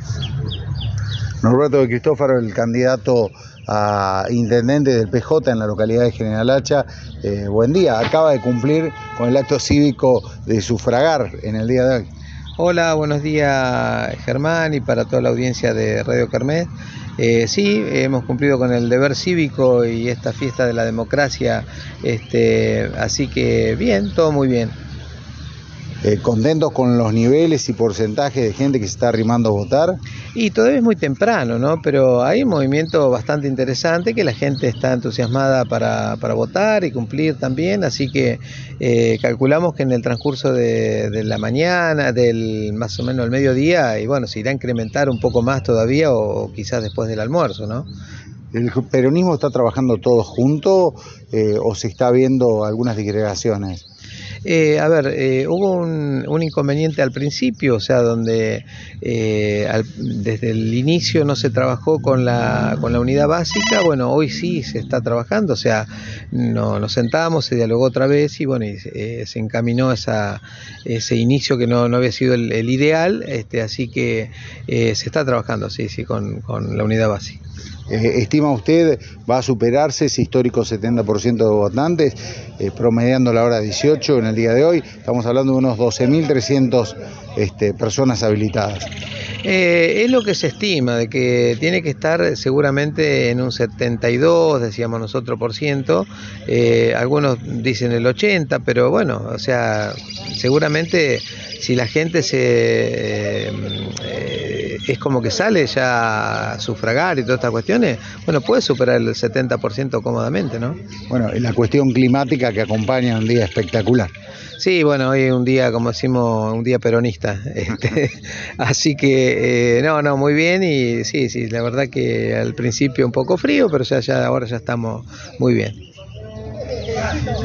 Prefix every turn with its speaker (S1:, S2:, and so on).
S1: Norberto de Cristófaro, el candidato a intendente del PJ en la localidad de General Hacha. Buen día, acaba de cumplir con el acto cívico de sufragar en el día de hoy.
S2: Hola, buenos días Germán y para toda la audiencia de Radio Kermés. Sí, hemos cumplido con el deber cívico y esta fiesta de la democracia, así que bien, todo muy bien.
S1: ¿Contentos con los niveles y porcentajes de gente que se está arrimando a votar?
S2: Y todavía es muy temprano, ¿no? Pero hay un movimiento bastante interesante que la gente está entusiasmada para votar y cumplir también, así que calculamos que en el transcurso de la mañana, del más o menos el mediodía, y bueno, se irá a incrementar un poco más todavía o quizás después del almuerzo, ¿no?
S1: ¿El peronismo está trabajando todo junto o se está viendo algunas disgregaciones?
S2: Hubo un inconveniente al principio, o sea, donde desde el inicio no se trabajó con la unidad básica. Bueno, hoy sí se está trabajando, o sea, nos sentamos, se dialogó otra vez y bueno, se encaminó ese inicio que no había sido el ideal, así que se está trabajando, sí, con la unidad básica.
S1: ¿Estima usted va a superarse ese histórico 70% de votantes, promediando la hora 18 en el día de hoy? Estamos hablando de unos 12.300 personas habilitadas.
S2: Es lo que se estima, de que tiene que estar seguramente en un 72, decíamos nosotros, por ciento. Algunos dicen el 80, pero bueno, o sea, seguramente si la gente es como que sale ya a sufragar y todas estas cuestiones, bueno, puede superar el 70% cómodamente, ¿no?
S1: Bueno, y la cuestión climática que acompaña un día espectacular.
S2: Sí, bueno, hoy es un día, como decimos, un día peronista, así que no, muy bien y sí, la verdad que al principio un poco frío, pero ahora ya estamos muy bien.